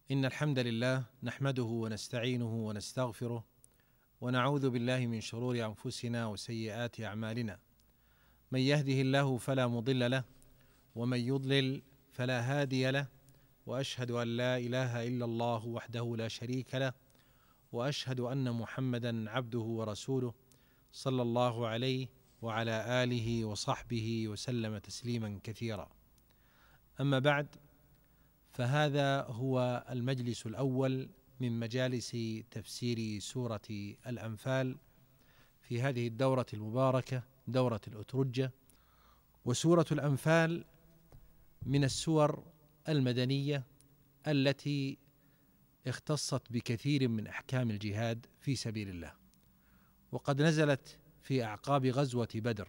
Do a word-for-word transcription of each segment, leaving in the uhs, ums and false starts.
إن الحمد لله نحمده ونستعينه ونستغفره ونعوذ بالله من شرور أنفسنا وسيئات أعمالنا. من يهده الله فلا مضل له ومن يضلل فلا هادي له، وأشهد أن لا إله إلا الله وحده لا شريك له، وأشهد أن محمدا عبده ورسوله صلى الله عليه وعلى آله وصحبه وسلم تسليما كثيرا. أما بعد، فهذا هو المجلس الأول من مجالس تفسير سورة الأنفال في هذه الدورة المباركة، دورة الأترجة. وسورة الأنفال من السور المدنية التي اختصت بكثير من أحكام الجهاد في سبيل الله، وقد نزلت في أعقاب غزوة بدر،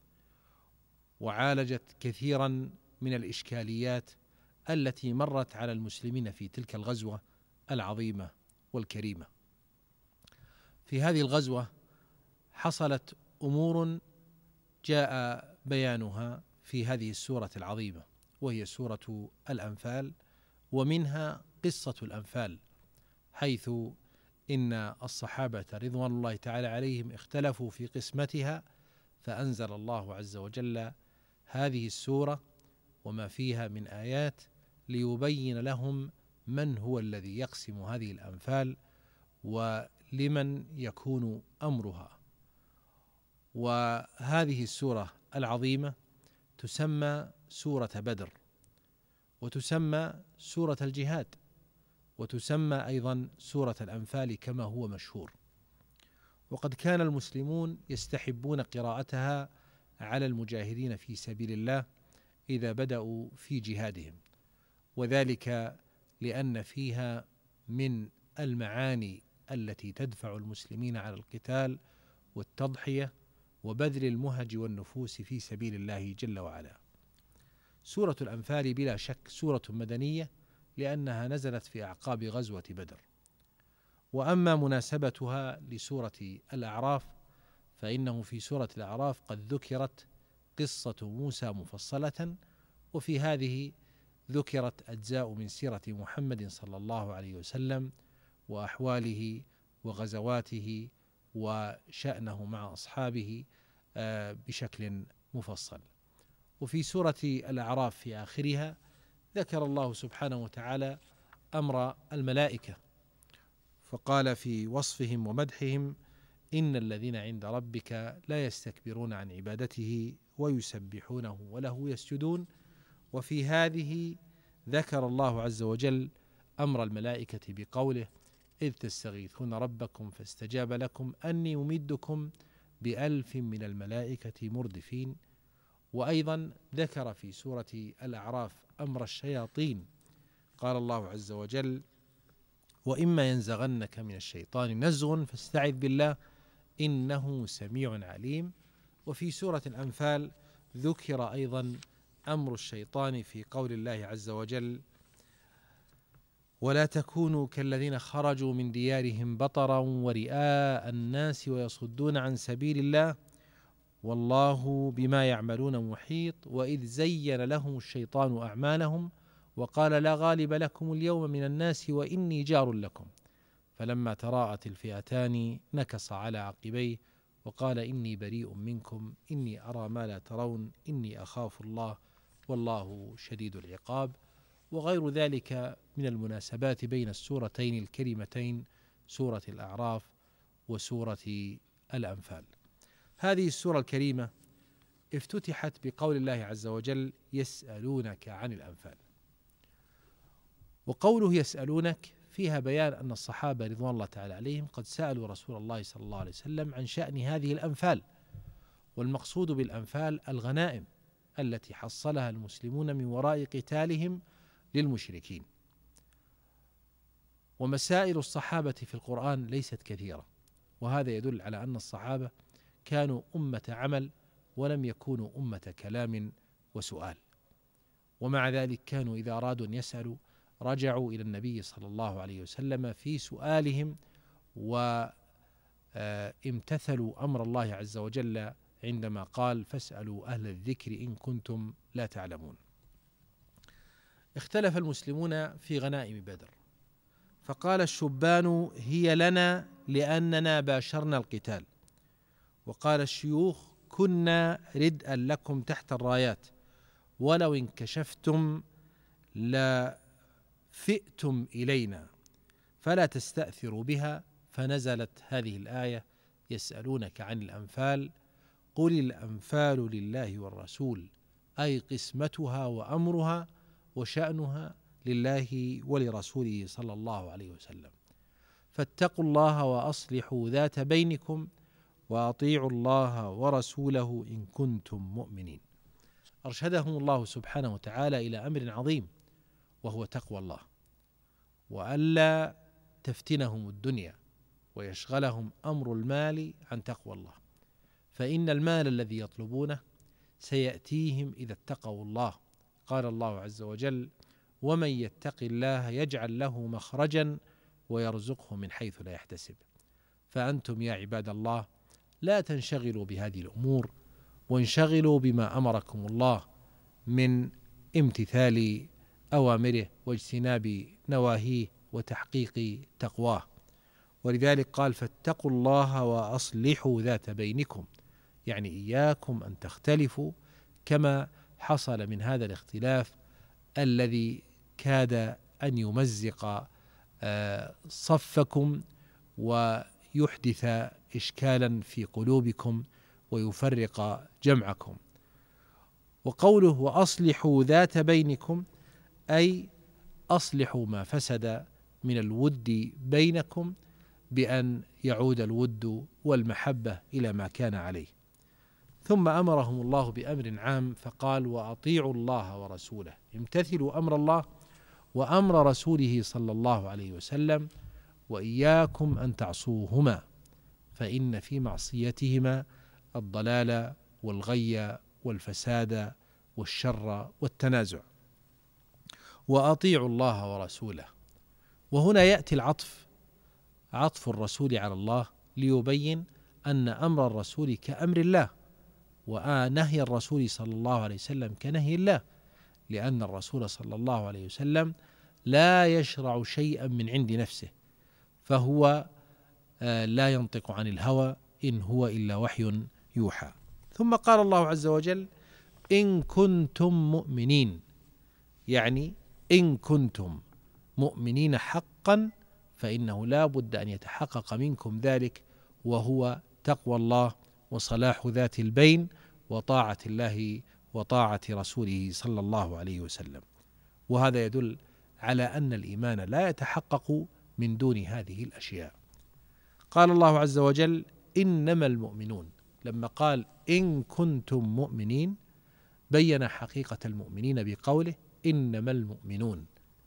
وعالجت كثيرا من الإشكاليات التي مرت على المسلمين في تلك الغزوة العظيمة والكريمة. في هذه الغزوة حصلت أمور جاء بيانها في هذه السورة العظيمة، وهي سورة الأنفال، ومنها قصة الأنفال، حيث إن الصحابة رضوان الله تعالى عليهم اختلفوا في قسمتها، فأنزل الله عز وجل هذه السورة وما فيها من آيات ليبين لهم من هو الذي يقسم هذه الأنفال ولمن يكون أمرها. وهذه السورة العظيمة تسمى سورة بدر، وتسمى سورة الجهاد، وتسمى أيضا سورة الأنفال كما هو مشهور. وقد كان المسلمون يستحبون قراءتها على المجاهدين في سبيل الله إذا بدأوا في جهادهم، وذلك لأن فيها من المعاني التي تدفع المسلمين على القتال والتضحية وبذل المهج والنفوس في سبيل الله جل وعلا. سورة الأنفال بلا شك سورة مدنية، لأنها نزلت في أعقاب غزوة بدر. وأما مناسبتها لسورة الأعراف، فإنه في سورة الأعراف قد ذكرت قصة موسى مفصلة، وفي هذه ذكرت أجزاء من سيرة محمد صلى الله عليه وسلم وأحواله وغزواته وشأنه مع أصحابه بشكل مفصل. وفي سورة الأعراف في آخرها ذكر الله سبحانه وتعالى أمر الملائكة، فقال في وصفهم ومدحهم: إن الذين عند ربك لا يستكبرون عن عبادته ويسبحونه وله يسجدون. وفي هذه ذكر الله عز وجل أمر الملائكة بقوله: إذ تستغيثون ربكم فاستجاب لكم أني أمدكم بألف من الملائكة مردفين. وأيضا ذكر في سورة الأعراف أمر الشياطين، قال الله عز وجل: وإما ينزغنك من الشيطان نزغ فاستعذ بالله إنه سميع عليم. وفي سورة الأنفال ذكر أيضا أمر الشيطان في قول الله عز وجل: ولا تكونوا كالذين خرجوا من ديارهم بطرا ورئاء الناس ويصدون عن سبيل الله والله بما يعملون محيط. وإذ زين لهم الشيطان أعمالهم وقال لا غالب لكم اليوم من الناس وإني جار لكم فلما تراءت الفئتان نكص على عقبيه وقال إني بريء منكم إني أرى ما لا ترون إني أخاف الله والله شديد العقاب. وغير ذلك من المناسبات بين السورتين الكريمتين، سورة الأعراف وسورة الأنفال. هذه السورة الكريمة افتتحت بقول الله عز وجل: يسألونك عن الأنفال. وقوله يسألونك فيها بيان أن الصحابة رضوان الله تعالى عليهم قد سألوا رسول الله صلى الله عليه وسلم عن شأن هذه الأنفال، والمقصود بالأنفال الغنائم التي حصلها المسلمون من وراء قتالهم للمشركين. ومسائل الصحابة في القرآن ليست كثيرة، وهذا يدل على أن الصحابة كانوا أمة عمل ولم يكونوا أمة كلام وسؤال. ومع ذلك كانوا إذا أرادوا أن يسألوا رجعوا إلى النبي صلى الله عليه وسلم في سؤالهم، وامتثلوا أمر الله عز وجل عندما قال: فاسألوا أهل الذكر إن كنتم لا تعلمون. اختلف المسلمون في غنائم بدر، فقال الشبان: هي لنا لأننا باشرنا القتال. وقال الشيوخ: كنا ردءا لكم تحت الرايات، ولو انكشفتم لفئتم إلينا فلا تستأثروا بها. فنزلت هذه الآية: يسألونك عن الأنفال قل الأنفال لله والرسول، أي قسمتها وأمرها وشأنها لله ولرسوله صلى الله عليه وسلم. فاتقوا الله وأصلحوا ذات بينكم وأطيعوا الله ورسوله إن كنتم مؤمنين. أرشدهم الله سبحانه وتعالى إلى أمر عظيم، وهو تقوى الله، وألا تفتنهم الدنيا ويشغلهم أمر المال عن تقوى الله، فإن المال الذي يطلبونه سيأتيهم إذا اتقوا الله. قال الله عز وجل: ومن يتق الله يجعل له مخرجا ويرزقه من حيث لا يحتسب. فأنتم يا عباد الله لا تنشغلوا بهذه الأمور، وانشغلوا بما أمركم الله من امتثال أوامره واجتناب نواهيه وتحقيق تقواه. ولذلك قال: فاتقوا الله وأصلحوا ذات بينكم، يعني إياكم أن تختلفوا كما حصل من هذا الاختلاف الذي كاد أن يمزق صفكم ويحدث إشكالا في قلوبكم ويفرق جمعكم. وقوله وأصلحوا ذات بينكم أي أصلحوا ما فسد من الود بينكم بأن يعود الود والمحبة إلى ما كان عليه. ثم أمرهم الله بأمر عام فقال: وأطيعوا الله ورسوله، امتثلوا أمر الله وأمر رسوله صلى الله عليه وسلم، وإياكم أن تعصوهما، فإن في معصيتهما الضلال والغي والفساد والشر والتنازع. وأطيعوا الله ورسوله، وهنا يأتي العطف، عطف الرسول على الله، ليبين أن أمر الرسول كأمر الله، ونهي الرسول صلى الله عليه وسلم كنهي الله، لأن الرسول صلى الله عليه وسلم لا يشرع شيئا من عند نفسه، فهو لا ينطق عن الهوى، إن هو إلا وحي يوحى. ثم قال الله عز وجل: إن كنتم مؤمنين، يعني إن كنتم مؤمنين حقا فإنه لا بد أن يتحقق منكم ذلك، وهو تقوى الله وصلاح ذات البين وطاعة الله وطاعة رسوله صلى الله عليه وسلم. وهذا يدل على أن الإيمان لا يتحقق من دون هذه الأشياء. قال الله عز وجل: إنما المؤمنون، لما قال إن كنتم مؤمنين بين حقيقة المؤمنين بقوله إنما المؤمنون،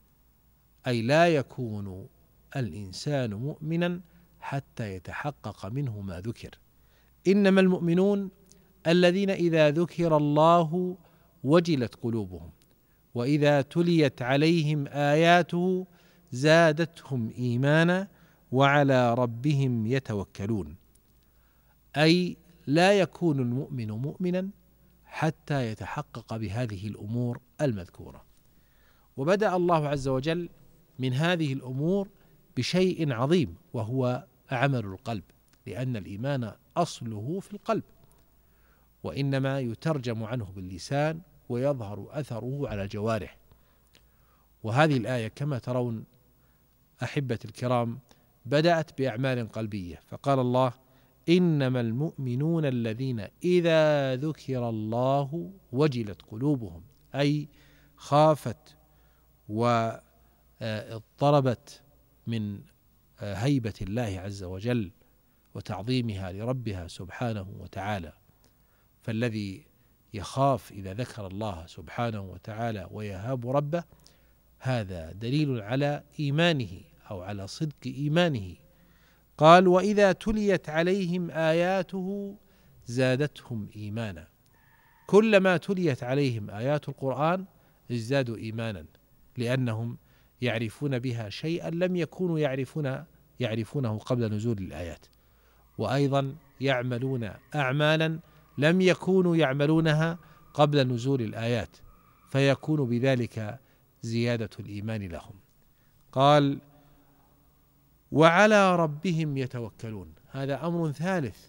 أي لا يكون الإنسان مؤمنا حتى يتحقق منه ما ذكر. إنما المؤمنون الذين إذا ذكر الله وجلت قلوبهم، وإذا تليت عليهم آياته زادتهم إيمانا وعلى ربهم يتوكلون. أي لا يكون المؤمن مؤمنا حتى يتحقق بهذه الأمور المذكورة. وبدأ الله عز وجل من هذه الأمور بشيء عظيم، وهو عمل القلب، لأن الإيمان أصله في القلب، وإنما يترجم عنه باللسان ويظهر أثره على الجوارح. وهذه الآية كما ترون أحبة الكرام بدأت بأعمال قلبية، فقال الله: إنما المؤمنون الذين إذا ذكر الله وجلت قلوبهم، أي خافت واضطربت من هيبة الله عز وجل وتعظيمها لربها سبحانه وتعالى. فالذي يخاف إذا ذكر الله سبحانه وتعالى ويهاب ربه، هذا دليل على إيمانه أو على صدق إيمانه. قال: وإذا تليت عليهم آياته زادتهم إيمانا. كلما تليت عليهم آيات القرآن ازدادوا إيمانا، لأنهم يعرفون بها شيئا لم يكونوا يعرفون يعرفونه قبل نزول الآيات، وأيضا يعملون أعمالا لم يكونوا يعملونها قبل نزول الآيات، فيكون بذلك زيادة الإيمان لهم. قال: وعلى ربهم يتوكلون، هذا أمر ثالث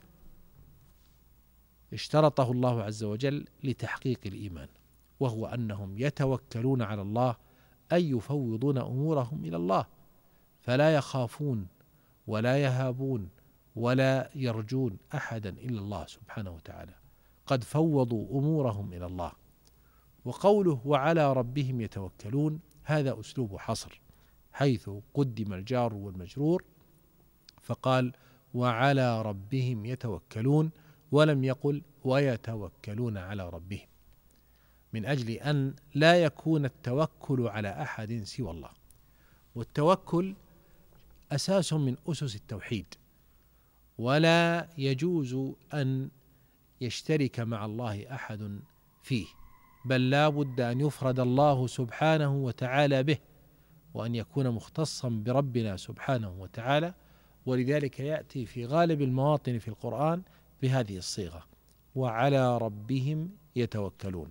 اشترطه الله عز وجل لتحقيق الإيمان، وهو أنهم يتوكلون على الله، أي يفوضون أمورهم إلى الله، فلا يخافون ولا يهابون ولا يرجون أحدا إلا الله سبحانه وتعالى، قد فوضوا أمورهم إلى الله. وقوله وعلى ربهم يتوكلون هذا أسلوب حصر، حيث قدم الجار والمجرور فقال وعلى ربهم يتوكلون، ولم يقل ويتوكلون على ربهم، من أجل أن لا يكون التوكل على أحد سوى الله. والتوكل أساس من أسس التوحيد، ولا يجوز أن يشترك مع الله أحد فيه، بل لا بد أن يفرد الله سبحانه وتعالى به، وأن يكون مختصا بربنا سبحانه وتعالى. ولذلك يأتي في غالب المواطن في القرآن بهذه الصيغة وعلى ربهم يتوكلون.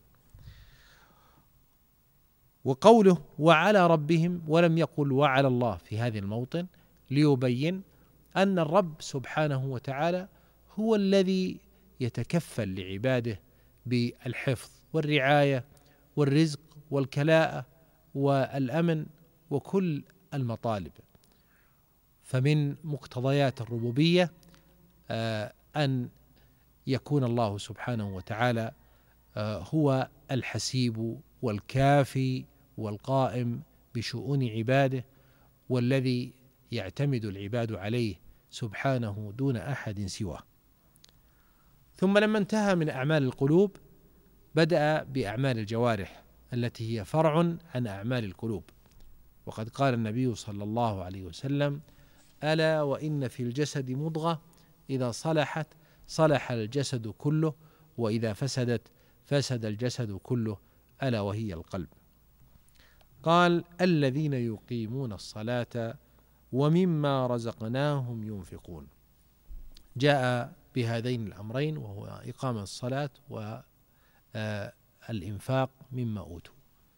وقوله وعلى ربهم ولم يقل وعلى الله في هذه الموطن ليبين أن الرب سبحانه وتعالى هو الذي يتكفل لعباده بالحفظ والرعاية والرزق والكلاءة والأمن وكل المطالب. فمن مقتضيات الربوبية أن يكون الله سبحانه وتعالى هو الحسيب والكافي والقائم بشؤون عباده، والذي يعتمد العباد عليه سبحانه دون أحد سواه. ثم لما انتهى من أعمال القلوب بدأ بأعمال الجوارح التي هي فرع عن أعمال القلوب، وقد قال النبي صلى الله عليه وسلم ألا وإن في الجسد مضغة إذا صلحت صلح الجسد كله وإذا فسدت فسد الجسد كله ألا وهي القلب. قال الذين يقيمون الصلاة ومما رزقناهم ينفقون، جاء بهذين الأمرين وهو إقامة الصلاة والإنفاق مما أوتوا.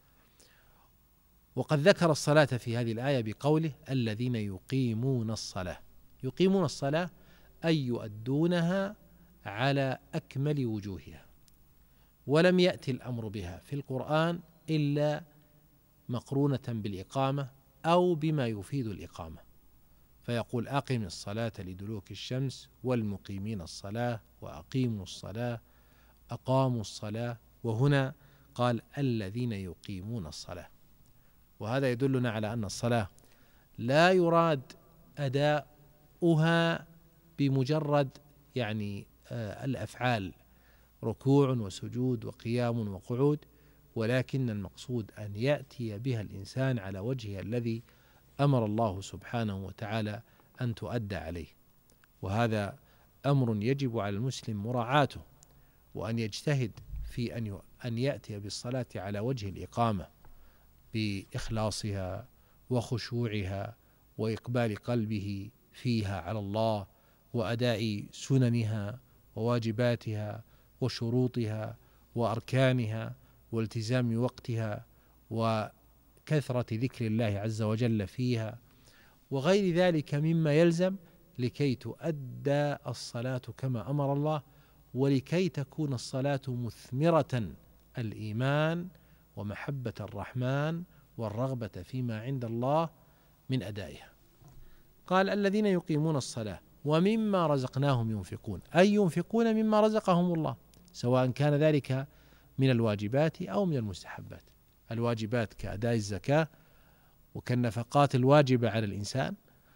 وقد ذكر الصلاة في هذه الآية بقوله الذين يقيمون الصلاة، يقيمون الصلاة أي يؤدونها على أكمل وجوهها، ولم يأتي الأمر بها في القرآن إلا مقرونة بالإقامة أو بما يفيد الإقامة، فيقول أقم الصلاة لدلوك الشمس والمقيمين الصلاة وأقيموا الصلاة أقاموا الصلاة، وهنا قال الذين يقيمون الصلاة. وهذا يدلنا على أن الصلاة لا يراد أداؤها بمجرد يعني آه الأفعال ركوع وسجود وقيام وقعود، ولكن المقصود أن يأتي بها الإنسان على وجهها الذي أمر الله سبحانه وتعالى أن تؤدى عليه. وهذا أمر يجب على المسلم مراعاته، وأن يجتهد في أن أن يأتي بالصلاة على وجه الإقامة بإخلاصها وخشوعها وإقبال قلبه فيها على الله، وأداء سننها وواجباتها وشروطها وأركانها والتزام وقتها وكثرة ذكر الله عز وجل فيها وغير ذلك مما يلزم لكي تؤدى الصلاة كما أمر الله، ولكي تكون الصلاة مثمرة الإيمان ومحبة الرحمن والرغبة فيما عند الله من أدائها. قال الذين يقيمون الصلاة ومما رزقناهم ينفقون، أي ينفقون مما رزقهم الله، سواء كان ذلك من الواجبات أو من المستحبات. الواجبات كأداء الزكاة وكالنفقات الواجبة على الإنسان،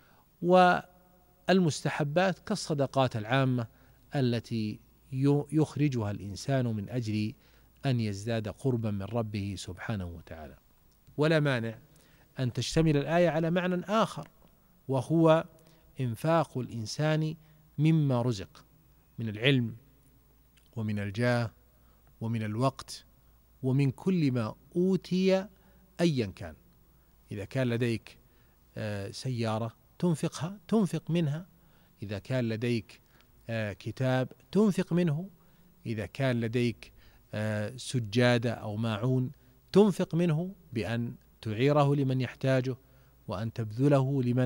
والمستحبات كالصدقات العامة التي يخرجها الإنسان من أجل أن يزداد قربا من ربه سبحانه وتعالى. ولا مانع أن تشتمل الآية على معنى آخر، وهو إنفاق الإنسان مما رزق من العلم ومن الجاه ومن الوقت ومن كل ما أوتي أيا كان. إذا كان لديك سيارة تنفقها تنفق منها، إذا كان لديك كتاب تنفق منه، إذا كان لديك سجادة أو ماعون تنفق منه بأن تعيره لمن يحتاجه وأن تبذله لمن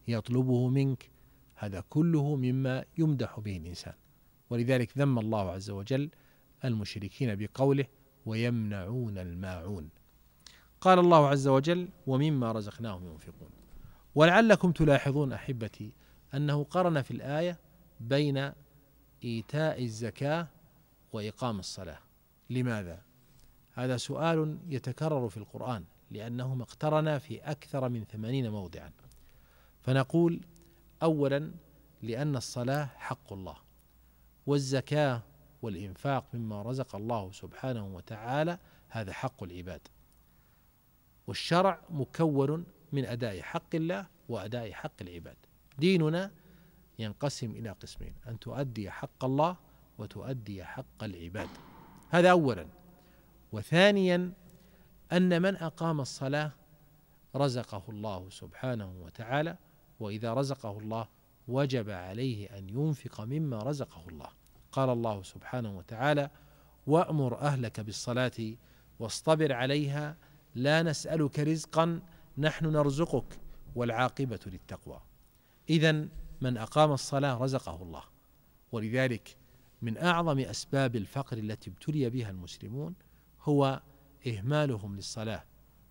يطلبه منك، هذا كله مما يمدح به الإنسان. ولذلك ذم الله عز وجل المشركين بقوله ويمنعون الماعون. قال الله عز وجل ومما رزقناهم ينفقون. ولعلكم تلاحظون أحبتي أنه قرن في الآية بين إيتاء الزكاة وإقام الصلاة. لماذا؟ هذا سؤال يتكرر في القرآن لأنهما اقترنا في أكثر من ثمانين موضعا. فنقول أولا لأن الصلاة حق الله، والزكاة والإنفاق مما رزق الله سبحانه وتعالى هذا حق العباد، والشرع مكون من أداء حق الله وأداء حق العباد. ديننا ينقسم إلى قسمين: أن تؤدي حق الله وتؤدي حق العباد، هذا أولا. وثانيا أن من أقام الصلاة رزقه الله سبحانه وتعالى، وإذا رزقه الله وجب عليه أن ينفق مما رزقه الله. قال الله سبحانه وتعالى وأمر أهلك بالصلاة واصطبر عليها لا نسألك رزقا نحن نرزقك والعاقبة للتقوى. إذن من أقام الصلاة رزقه الله. ولذلك من أعظم أسباب الفقر التي ابتلي بها المسلمون هو إهمالهم للصلاة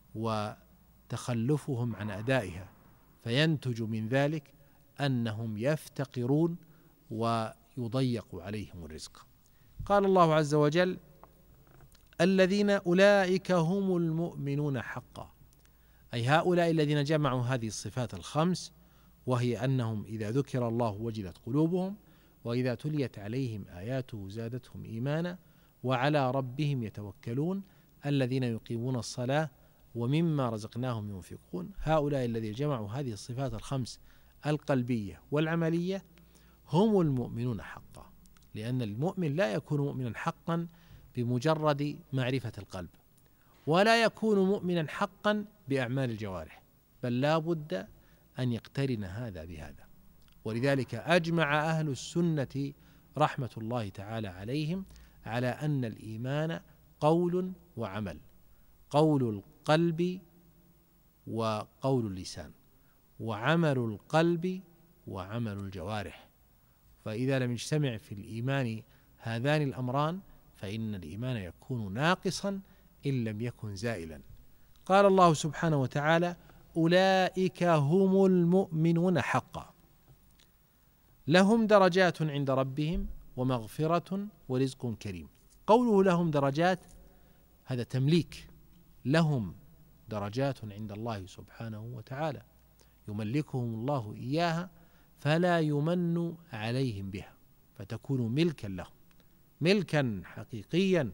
وتخلفهم عن أدائها، فينتج من ذلك أنهم يفتقرون ويضيق عليهم الرزق. قال الله عز وجل الذين أولئك هم المؤمنون حقا، أي هؤلاء الذين جمعوا هذه الصفات الخمس، وهي أنهم إذا ذكر الله وجلت قلوبهم، وإذا تليت عليهم آياته زادتهم إيمانا، وعلى ربهم يتوكلون، الذين يقيمون الصلاة ومما رزقناهم ينفقون. هؤلاء الذين جمعوا هذه الصفات الخمس القلبية والعملية هم المؤمنون حقا، لأن المؤمن لا يكون مؤمنا حقا بمجرد معرفة القلب، ولا يكون مؤمنا حقا بأعمال الجوارح، بل لا بد أن يقترن هذا بهذا. ولذلك أجمع أهل السنة رحمة الله تعالى عليهم على أن الإيمان قول وعمل، قول القلب وقول اللسان، وعمل القلب وعمل الجوارح. فإذا لم يجتمع في الإيمان هذان الأمران فإن الإيمان يكون ناقصا إن لم يكن زائلا. قال الله سبحانه وتعالى أولئك هم المؤمنون حقا لهم درجات عند ربهم ومغفرة ورزق كريم. قوله لهم درجات هذا تمليك، لهم درجات عند الله سبحانه وتعالى يملكهم الله إياها فلا يمن عليهم بها، فتكون ملكا لهم، ملكا حقيقيا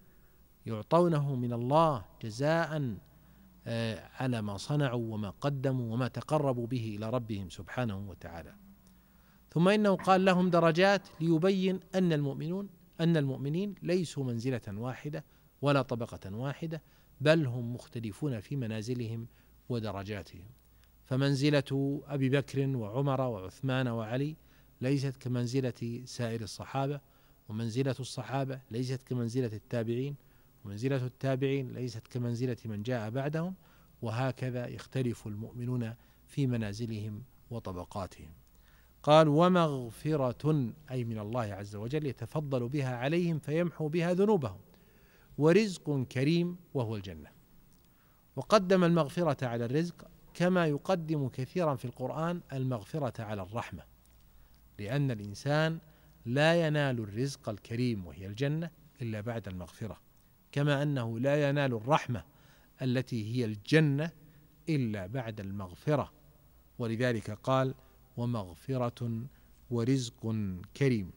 يعطونه من الله جزاء على ما صنعوا وما قدموا وما تقربوا به إلى ربهم سبحانه وتعالى. ثم إنه قال لهم درجات ليبين أن المؤمنون أن المؤمنين ليسوا منزلة واحدة ولا طبقة واحدة، بل هم مختلفون في منازلهم ودرجاتهم. فمنزلة أبي بكر وعمر وعثمان وعلي ليست كمنزلة سائر الصحابة، ومنزلة الصحابة ليست كمنزلة التابعين، ومنزلة التابعين ليست كمنزلة من جاء بعدهم، وهكذا يختلف المؤمنون في منازلهم وطبقاتهم. قال ومغفرة أي من الله عز وجل يتفضل بها عليهم فيمحو بها ذنوبهم، ورزق كريم وهو الجنة. وقدم المغفرة على الرزق كما يقدم كثيرا في القرآن المغفرة على الرحمة، لأن الإنسان لا ينال الرزق الكريم وهي الجنة إلا بعد المغفرة، كما أنه لا ينال الرحمة التي هي الجنة إلا بعد المغفرة. ولذلك قال ومغفرة ورزق كريم.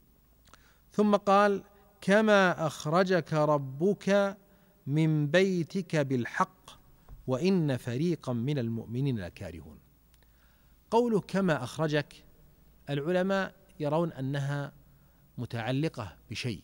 ثم قال كما أخرجك ربك من بيتك بالحق وإن فريقا من المؤمنين لكارهون. قوله كما أخرجك، العلماء يرون أنها متعلقة بشيء،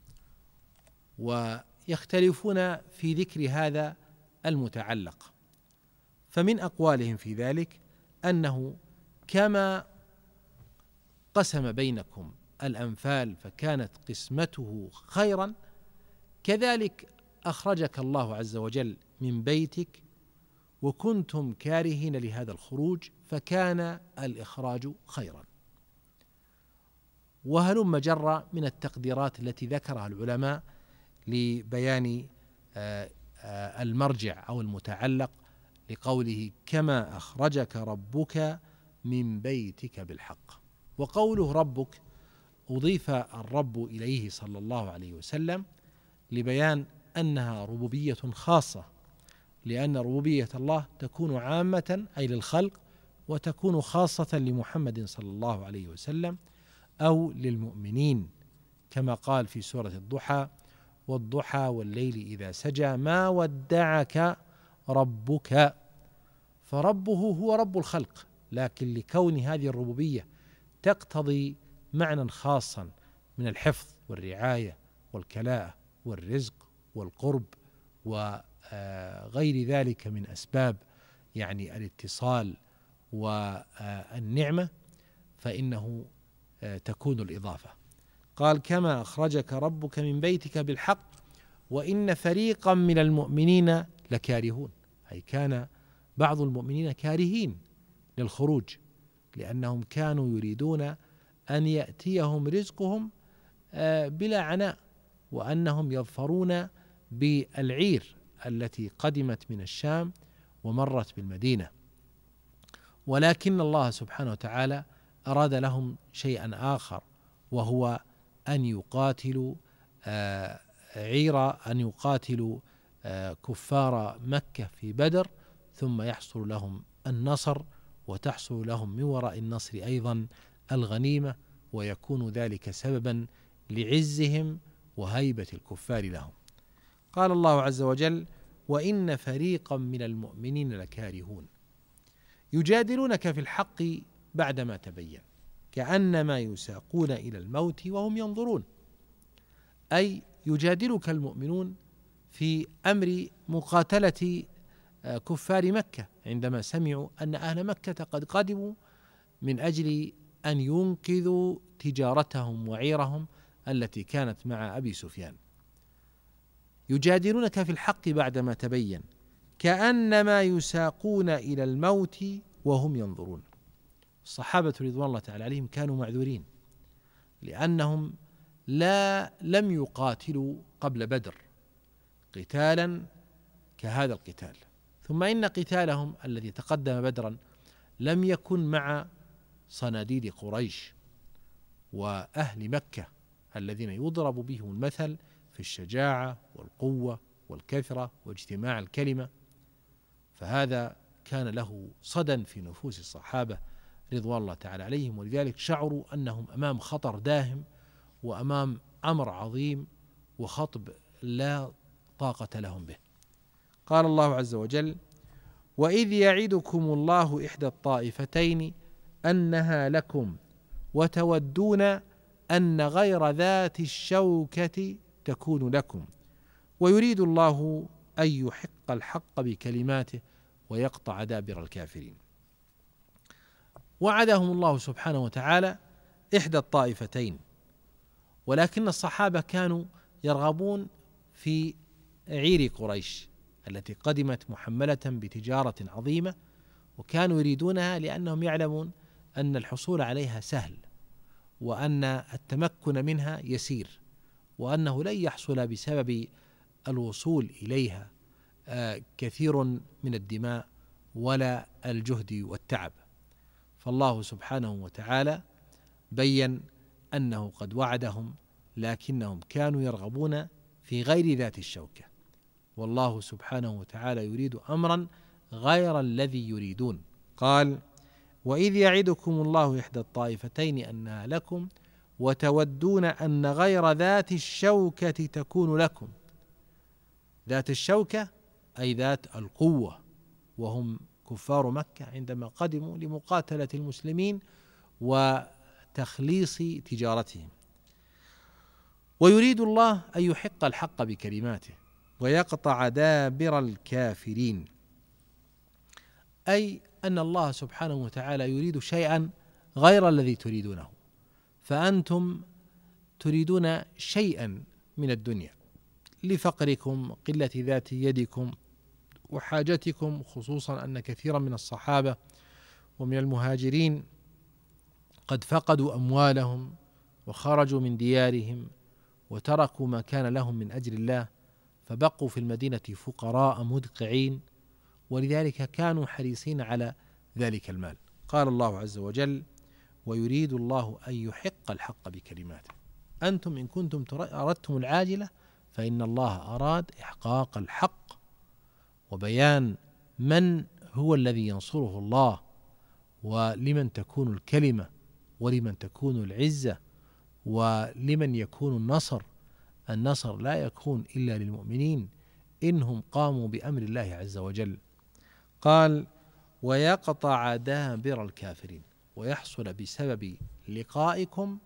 ويختلفون في ذكر هذا المتعلق. فمن أقوالهم في ذلك أنه كما قسم بينكم الأنفال فكانت قسمته خيرا، كذلك أخرجك الله عز وجل من بيتك وكنتم كارهين لهذا الخروج فكان الإخراج خيرا. وهلم جرى من التقديرات التي ذكرها العلماء لبيان المرجع أو المتعلق لقوله كما أخرجك ربك من بيتك بالحق. وقوله ربك أضيف الرب إليه صلى الله عليه وسلم لبيان أنها ربوبية خاصة، لأن ربوبية الله تكون عامة أي للخلق، وتكون خاصة لمحمد صلى الله عليه وسلم أو للمؤمنين، كما قال في سورة الضحى والضحى والليل إذا سجى ما ودعك ربك. فربه هو رب الخلق، لكن لكون هذه الربوبية تقتضي معنى خاصا من الحفظ والرعاية والكلاءة والرزق والقرب وغير ذلك من أسباب يعني الاتصال والنعمة، فإنه تكون الإضافة. قال كما أخرجك ربك من بيتك بالحق وإن فريقا من المؤمنين لكارهون، أي كان بعض المؤمنين كارهين للخروج، لأنهم كانوا يريدون أن يأتيهم رزقهم بلا عناء، وأنهم يظفرون بالعير التي قدمت من الشام ومرت بالمدينة. ولكن الله سبحانه وتعالى أراد لهم شيئا آخر، وهو أن يقاتلوا عير أن يقاتلوا كفار مكة في بدر، ثم يحصل لهم النصر، وتحصل لهم من وراء النصر أيضا الغنيمة، ويكون ذلك سببا لعزهم وهيبة الكفار لهم. قال الله عز وجل وإن فريقا من المؤمنين لكارهون يجادلونك في الحق بعدما تبين كأنما يساقون إلى الموت وهم ينظرون، أي يجادلك المؤمنون في أمر مقاتلة كفار مكة عندما سمعوا أن أهل مكة قد قدموا من أجل أن ينقذوا تجارتهم وعيرهم التي كانت مع أبي سفيان. يجادلونك في الحق بعدما تبين كأنما يساقون إلى الموت وهم ينظرون. الصحابة رضوان الله تعالى عليهم كانوا معذورين، لأنهم لا لم يقاتلوا قبل بدر قتالا كهذا القتال، ثم إن قتالهم الذي تقدم بدرا لم يكن مع صناديد قريش وأهل مكة الذين يضرب بهم المثل في الشجاعة والقوة والكثرة واجتماع الكلمة، فهذا كان له صدى في نفوس الصحابة رضوان الله تعالى عليهم، ولذلك شعروا أنهم أمام خطر داهم وأمام أمر عظيم وخطب لا طاقة لهم به. قال الله عز وجل وإذ يعدكم الله إحدى الطائفتين أنها لكم وتودون أن غير ذات الشوكة تكون لكم ويريد الله أن يحق الحق بكلماته ويقطع دابر الكافرين. وعدهم الله سبحانه وتعالى إحدى الطائفتين، ولكن الصحابة كانوا يرغبون في عير قريش التي قدمت محملة بتجارة عظيمة، وكانوا يريدونها لأنهم يعلمون أن الحصول عليها سهل، وأن التمكن منها يسير، وأنه لن يحصل بسبب الوصول إليها كثير من الدماء ولا الجهد والتعب. فالله سبحانه وتعالى بين أنه قد وعدهم، لكنهم كانوا يرغبون في غير ذات الشوكة، والله سبحانه وتعالى يريد أمرا غير الذي يريدون. قال وإذ يعدكم الله إحدى الطائفتين أنها لكم وتودون أن غير ذات الشوكة تكون لكم. ذات الشوكة أي ذات القوة، وهم كفار مكة عندما قدموا لمقاتلة المسلمين وتخليص تجارتهم. ويريد الله أن يحق الحق بكلماته ويقطع دابر الكافرين، أي أن الله سبحانه وتعالى يريد شيئا غير الذي تريدونه، فأنتم تريدون شيئا من الدنيا لفقركم، قلة ذات يدكم، وحاجتكم، خصوصا أن كثيرا من الصحابة ومن المهاجرين قد فقدوا أموالهم وخرجوا من ديارهم وتركوا ما كان لهم من أجل الله، فبقوا في المدينة فقراء مدقعين، ولذلك كانوا حريصين على ذلك المال. قال الله عز وجل: ويريد الله أن يحق الحق بكلماته. أنتم إن كنتم أردتم العاجلة فإن الله أراد إحقاق الحق وبيان من هو الذي ينصره الله، ولمن تكون الكلمة، ولمن تكون العزة، ولمن يكون النصر. النصر لا يكون إلا للمؤمنين إنهم قاموا بأمر الله عز وجل. قال: ويقطع دابر الكافرين، ويحصل بسبب لقائكم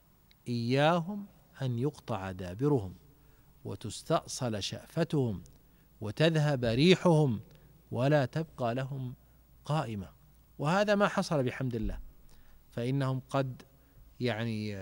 إياهم أن يقطع دابرهم وتستأصل شأفتهم وتذهب ريحهم ولا تبقى لهم قائمة. وهذا ما حصل بحمد الله، فإنهم قد يعني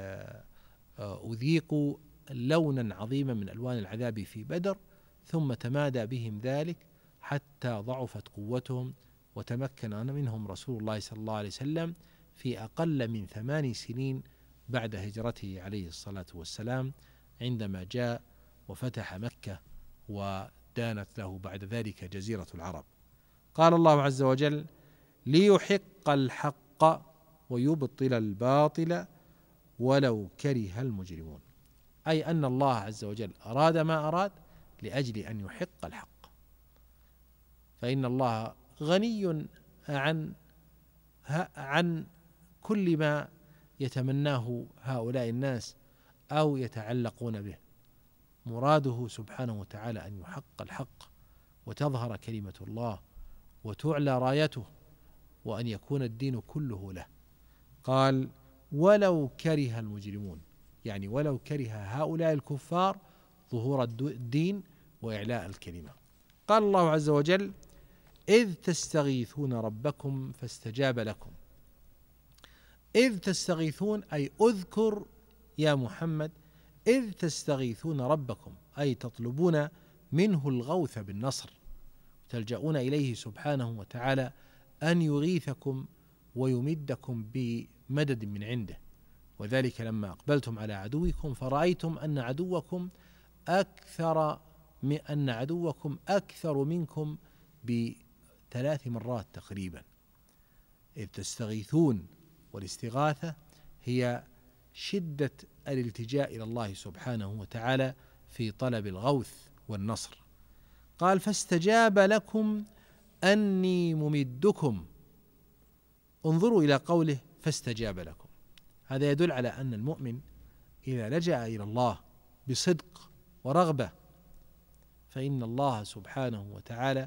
أذيقوا لونا عظيما من ألوان العذاب في بدر، ثم تمادى بهم ذلك حتى ضعفت قوتهم، وتمكن منهم رسول الله صلى الله عليه وسلم في أقل من ثمان سنين بعد هجرته عليه الصلاة والسلام، عندما جاء وفتح مكة ودانت له بعد ذلك جزيرة العرب. قال الله عز وجل: ليحق الحق ويبطل الباطل ولو كره المجرمون، أي أن الله عز وجل أراد ما أراد لأجل أن يحق الحق، فإن الله غني عن عن كل ما يتمناه هؤلاء الناس أو يتعلقون به. مراده سبحانه وتعالى أن يحق الحق وتظهر كلمة الله وتعلى رايته وأن يكون الدين كله له. قال: ولو كره المجرمون، يعني ولو كره هؤلاء الكفار ظهور الدين وإعلاء الكلمة. قال الله عز وجل: إذ تستغيثون ربكم فاستجاب لكم. إذ تستغيثون أي أذكر يا محمد إذ تستغيثون ربكم، أي تطلبون منه الغوث بالنصر، تلجؤون إليه سبحانه وتعالى أن يغيثكم ويمدكم بمدد من عنده. وذلك لما أقبلتم على عدوكم فرأيتم أن عدوكم أكثر من أن عدوكم أكثر منكم بثلاث مرات تقريبا. إذ تستغيثون، والاستغاثة هي شدة الالتجاء إلى الله سبحانه وتعالى في طلب الغوث والنصر. قال: فاستجاب لكم أني ممدكم. انظروا إلى قوله فاستجاب لكم، هذا يدل على أن المؤمن إذا لجأ إلى الله بصدق ورغبة فإن الله سبحانه وتعالى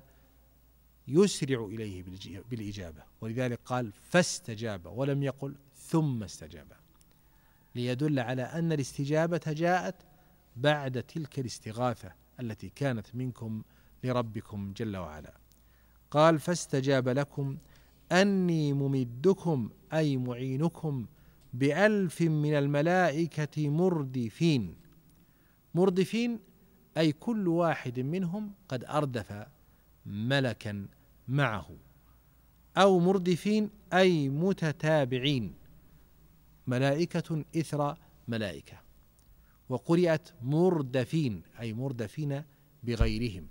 يسرع إليه بالإجابة. ولذلك قال فاستجاب ولم يقل ثم استجاب، ليدل على أن الاستجابة جاءت بعد تلك الاستغاثة التي كانت منكم لربكم جل وعلا. قال: فاستجاب لكم أني ممدكم أي معينكم بألف من الملائكة مردفين. مردفين أي كل واحد منهم قد أردف ملكا معه، أو مردفين أي متتابعين، ملائكة إثر ملائكة. وقرئت مردفين أي مردفين بغيرهم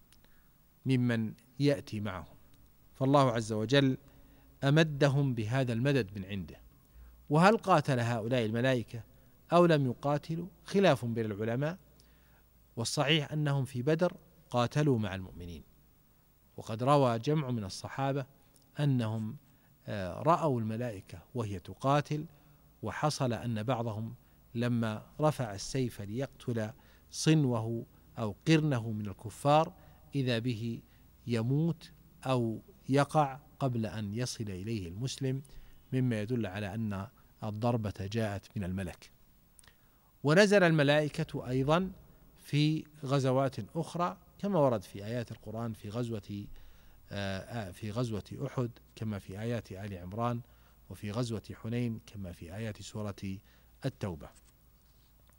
ممن يأتي معهم. فالله عز وجل أمدهم بهذا المدد من عنده. وهل قاتل هؤلاء الملائكة أو لم يقاتلوا؟ خلاف بين العلماء، والصحيح أنهم في بدر قاتلوا مع المؤمنين. وقد روى جمع من الصحابة أنهم رأوا الملائكة وهي تقاتل، وحصل أن بعضهم لما رفع السيف ليقتل صنوه أو قرنه من الكفار إذا به يموت أو يقع قبل أن يصل إليه المسلم، مما يدل على أن الضربة جاءت من الملك. ونزل الملائكة أيضا في غزوات أخرى كما ورد في آيات القرآن في غزوة في غزوة أحد، كما في آيات آل عمران، وفي غزوة حنين كما في آيات سورة التوبة.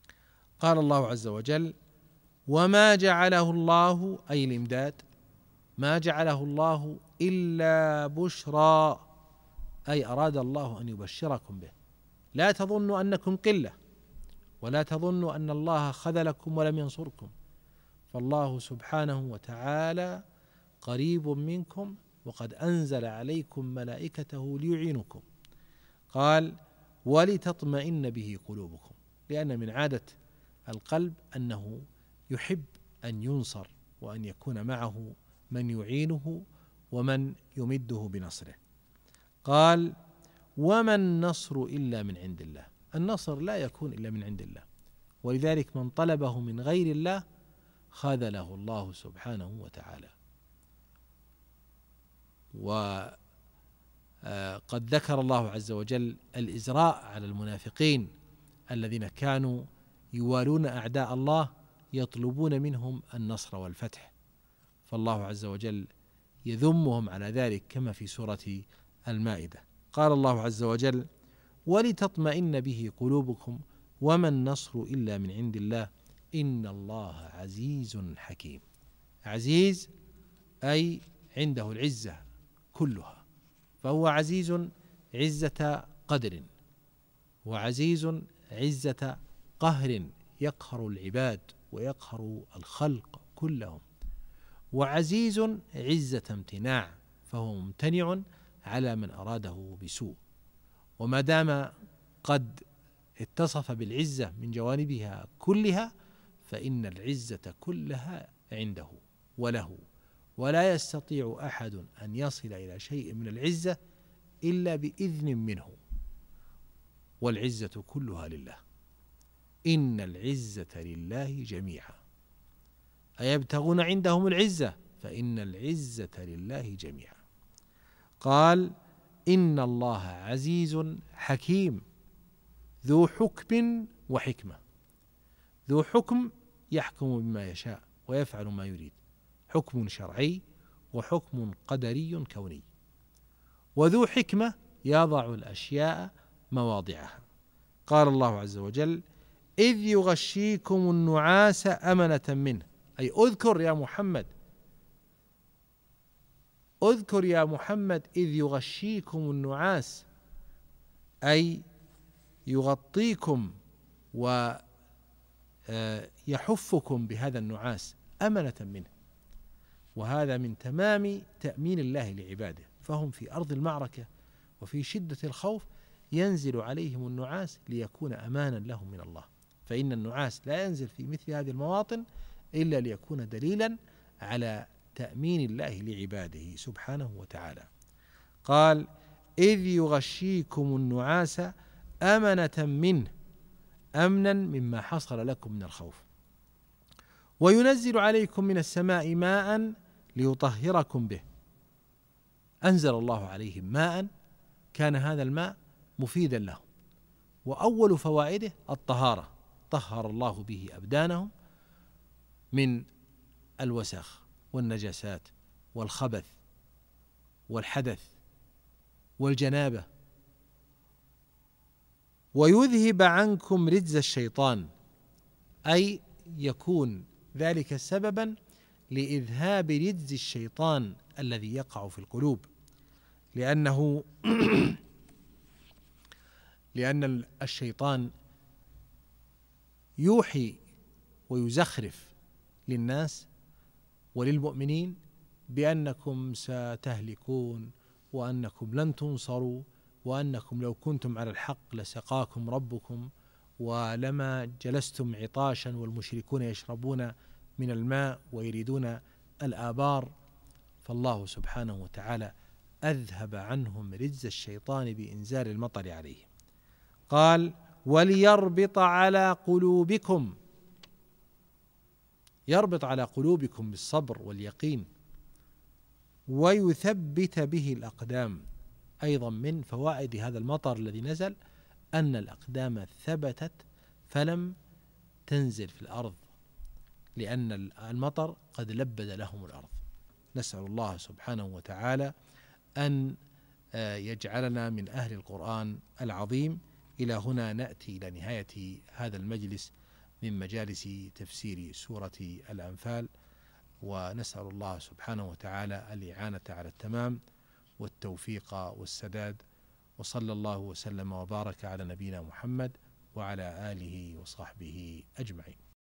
قال الله عز وجل: وما جعله الله أي الإمداد ما جعله الله إلا بشرى، أي أراد الله أن يبشركم به. لا تظنوا أنكم قلة، ولا تظنوا أن الله خذلكم ولم ينصركم، فالله سبحانه وتعالى قريب منكم، وقد أنزل عليكم ملائكته ليعينكم. قال: ولتطمئن به قلوبكم، لأن من عادة القلب أنه يحب أن ينصر وأن يكون معه من يعينه ومن يمده بنصره. قال: وما النصر إلا من عند الله. النصر لا يكون إلا من عند الله، ولذلك من طلبه من غير الله خذله الله سبحانه وتعالى. وقد ذكر الله عز وجل الإزراء على المنافقين الذين كانوا يوالون أعداء الله يطلبون منهم النصر والفتح، فالله عز وجل يذمهم على ذلك كما في سورة المائدة. قال الله عز وجل: ولتطمئن به قلوبكم وما النصر إلا من عند الله إن الله عزيز حكيم. عزيز أي عنده العزة كلها، فهو عزيز عزة قدر، وعزيز عزة قهر يقهر العباد ويقهر الخلق كلهم، وعزيز عزة امتناع، فهو ممتنع على من أراده بسوء. وما دام قد اتصف بالعزة من جوانبها كلها فإن العزة كلها عنده وله، ولا يستطيع أحد أن يصل إلى شيء من العزة إلا بإذن منه، والعزة كلها لله. إن العزة لله جميعا، أيبتغون عندهم العزة فإن العزة لله جميعا. قال: إن الله عزيز حكيم ذو حكم وحكمة. ذو حكم يحكم بما يشاء ويفعل ما يريد، حكم شرعي وحكم قدري كوني. وذو حكمة يضع الأشياء مواضعها. قال الله عز وجل: إذ يغشيكم النعاس أمنة منه، أي أذكر يا محمد، أذكر يا محمد إذ يغشيكم النعاس، أي يغطيكم ويحفكم بهذا النعاس أمنة منه. وهذا من تمام تأمين الله لعباده، فهم في أرض المعركة وفي شدة الخوف ينزل عليهم النعاس ليكون أمانا لهم من الله، فإن النعاس لا ينزل في مثل هذه المواطن إلا ليكون دليلا على تأمين الله لعباده سبحانه وتعالى. قال: إذ يغشيكم النعاس أمنة منه، أمنا مما حصل لكم من الخوف، وينزل عليكم من السماء ماء ليطهركم به. أنزل الله عليهم ماء، كان هذا الماء مفيدا لهم، وأول فوائده الطهارة، طهر الله به أبدانهم من الوسخ والنجاسات والخبث والحدث والجنابة. ويذهب عنكم رجز الشيطان، أي يكون ذلك سببا لإذهاب رجز الشيطان الذي يقع في القلوب، لأنه لأن الشيطان يوحي ويزخرف للناس وللمؤمنين بأنكم ستهلكون، وأنكم لن تنصروا، وأنكم لو كنتم على الحق لسقاكم ربكم، ولما جلستم عطاشا والمشركون يشربون من الماء ويريدون الآبار. فالله سبحانه وتعالى أذهب عنهم رجز الشيطان بإنزال المطر عليهم. قال: وليربط على قلوبكم، يربط على قلوبكم بالصبر واليقين، ويثبت به الأقدام. أيضا من فوائد هذا المطر الذي نزل أن الأقدام ثبتت فلم تنزل في الأرض، لأن المطر قد لبد لهم الأرض. نسأل الله سبحانه وتعالى أن يجعلنا من أهل القرآن العظيم. إلى هنا نأتي إلى نهاية هذا المجلس من مجالس تفسير سورة الأنفال. ونسأل الله سبحانه وتعالى الإعانة على التمام والتوفيق والسداد. وصلى الله وسلم وبارك على نبينا محمد وعلى آله وصحبه أجمعين.